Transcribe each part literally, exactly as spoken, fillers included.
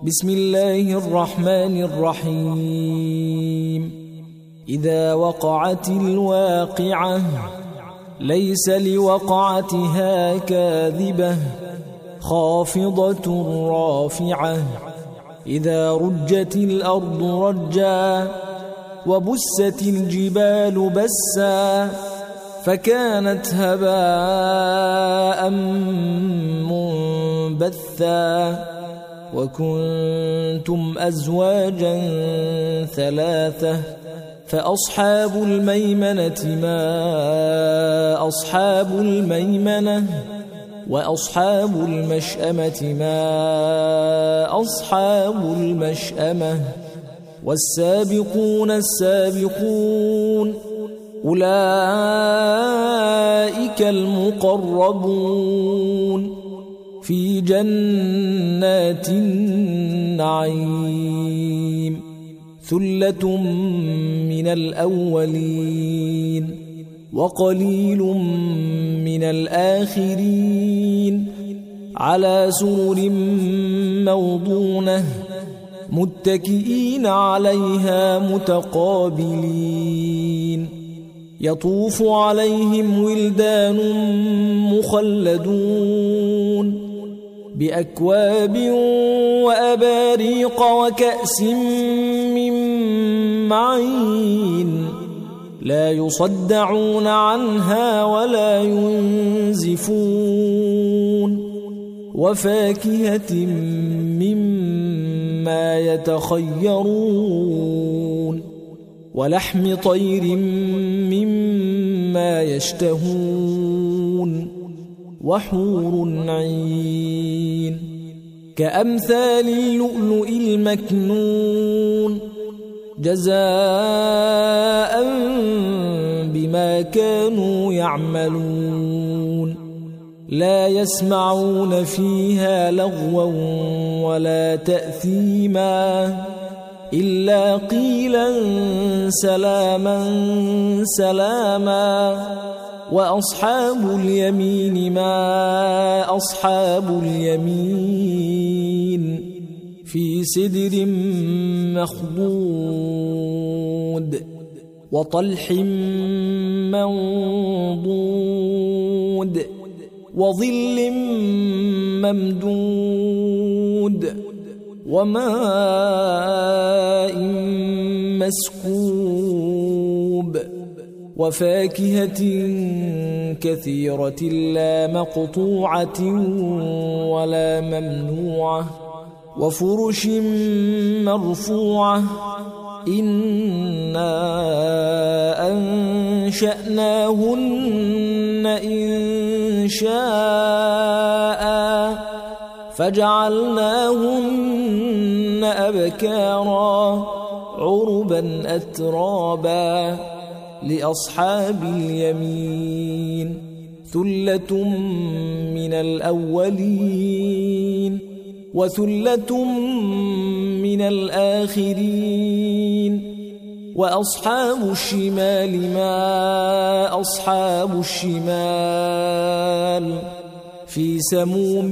بسم الله الرحمن الرحيم إذا وقعت الواقعة ليس لوقعتها كاذبة خافضة رافعة إذا رجت الأرض رجا وبست الجبال بسا فكانت هباء منبثا وكنتم أزواجا ثلاثة فأصحاب الميمنة ما أصحاب الميمنة وأصحاب المشأمة ما أصحاب المشأمة والسابقون السابقون أولئك المقربون في جنات النعيم ثلة من الأولين وقليل من الآخرين على سرر موضونة متكئين عليها متقابلين يطوف عليهم ولدان مخلدون بأكواب وأباريق وكأس من معين لا يصدعون عنها ولا ينزفون وفاكهة مما يتخيرون ولحم طير مما يشتهون وحور عين كأمثال اللؤلؤ المكنون جزاء بما كانوا يعملون لا يسمعون فيها لغوا ولا تأثيما إلا قيلا سلاما سلاما وأصحاب اليمين ما أصحاب اليمين في سدر مخضود وطلح منضود وظل ممدود وماء مسكوب وفاكهة كثيرة لا مقطوعة ولا ممنوعة وفرش مرفوعة إنا أنشأناهن إن شاء فجعلناهن أبكارا عربا أترابا لأصحاب اليمين ثلة من الأولين وثلة من الآخرين وأصحاب الشمال ما أصحاب الشمال في سموم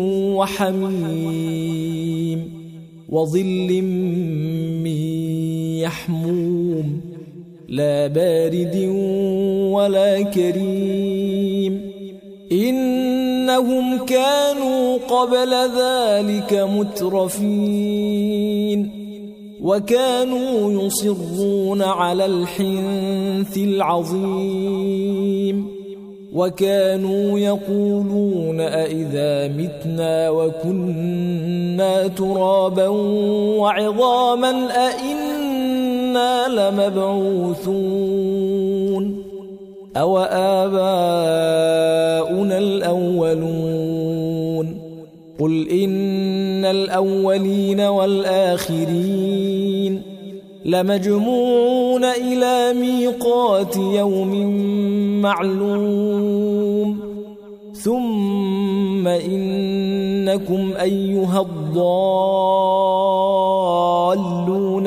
وحميم وظل من يحموم لا بارد ولا كريم إنهم كانوا قبل ذلك مترفين وكانوا يصرون على الحنث العظيم وكانوا يقولون أئذا متنا وكنا ترابا وعظاما أئنا لمبعوثون أو آباؤنا الأولون قل إن الأولين والآخرين لمجموعون إلى ميقات يوم معلوم ثم إنكم أيها الضالون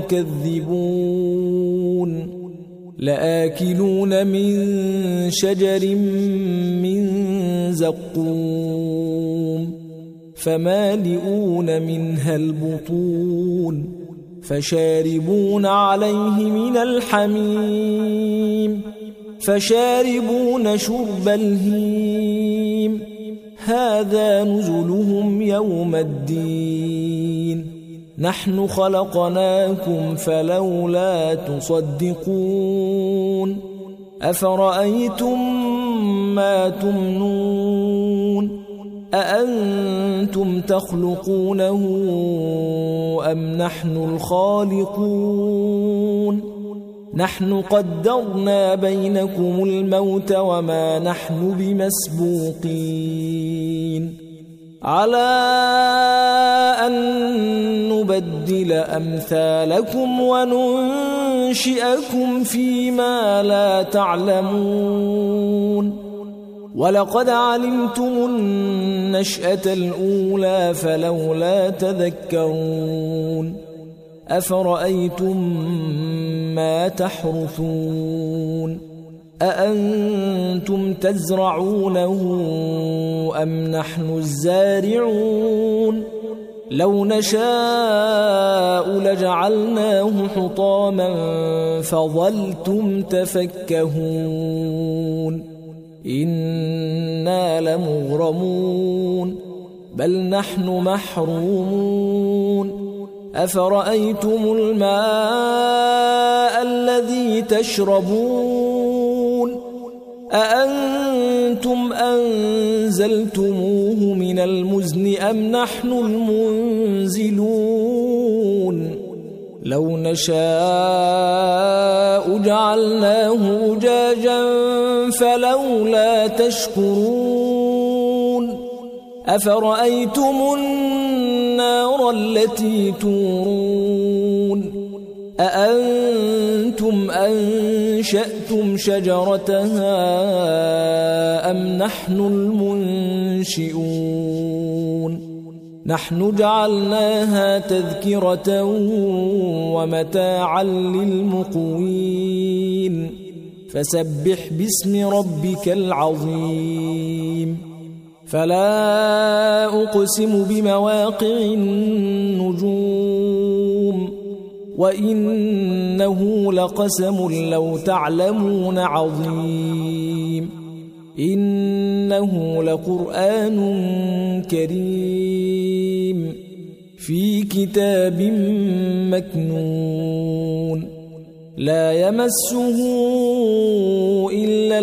المكذبون لآكلون من شجر من زقوم فمالئون منها البطون فشاربون عليه من الحميم فشاربون شرب الهيم هذا نزلهم يوم الدين نحن خلقناكم فلولا تصدقون أفرأيتم ما تمنون أأنتم تخلقونه أم نحن الخالقون نحن قدرنا بينكم الموت وما نحن بمسبوقين على أن نبدل أمثالكم وننشئكم فيما لا تعلمون ولقد علمتم النشأة الأولى فلولا تذكرون أفرأيتم ما تحرثون أأنتم تزرعونه أم نحن الزارعون لو نشاء لجعلناه حطاما فظلتم تفكهون إنا لمغرمون بل نحن محرومون أفرأيتم الماء الذي تشربون أأنتم أنزلتموه من المزن أم نحن المنزلون لو نشاء جعلناه أجاجا فلولا تشكرون أفرأيتم النار التي تورون أأنتم أنشأتم شجرتها أم نحن المنشئون نحن جعلناها تذكرة ومتاعا للمقوين فسبح باسم ربك العظيم فلا أقسم بمواقع النجوم وإنه لقسم لو تعلمون عظيم إنه لقرآن كريم في كتاب مكنون لا يمسه إلا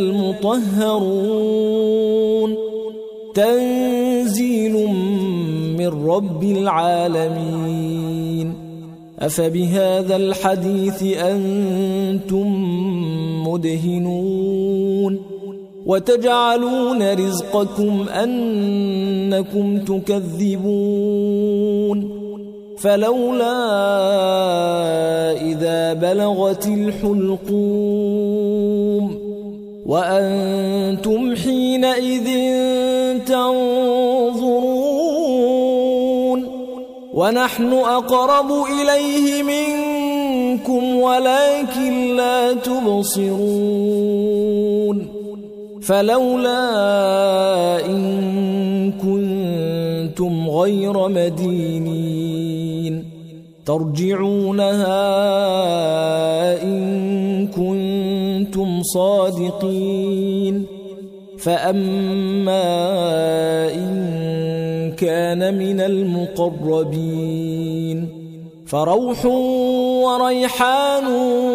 المطهرون تنزيل من رب العالمين أفبهذا الحديث أنتم مدهنون وتجعلون رزقكم أنكم تكذبون فلولا إذا بلغت الحلقوم وأنتم حينئذ تنظرون ونحن أقرب إليه منكم ولكن لا تبصرون فلولا إن كنتم غير مدينين ترجعونها إن كنتم صادقين فأما إن كان من المقربين فروح وريحان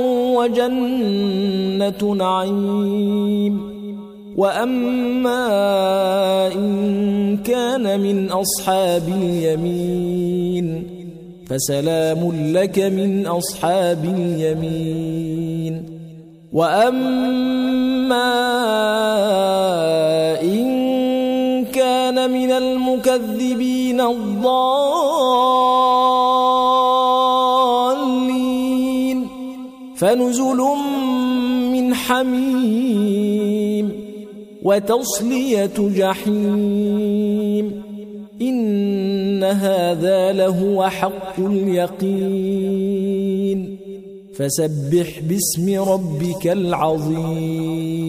وجنة نعيم وأما إن كان من أصحاب اليمين فسلام لك من أصحاب اليمين وأما إن كان من المكذبين الضالين فنزل من حميم وتصلية جحيم إن هذا لهو حق اليقين فسبح باسم ربك العظيم